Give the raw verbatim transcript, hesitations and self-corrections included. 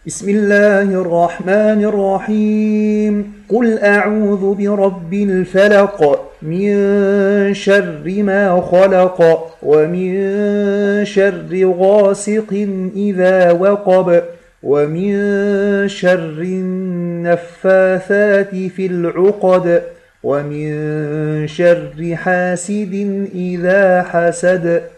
بسم الله الرحمن الرحيم قل أعوذ برب الفلق من شر ما خلق ومن شر غاسق إذا وقب ومن شر النفاثات في العقد ومن شر حاسد إذا حسد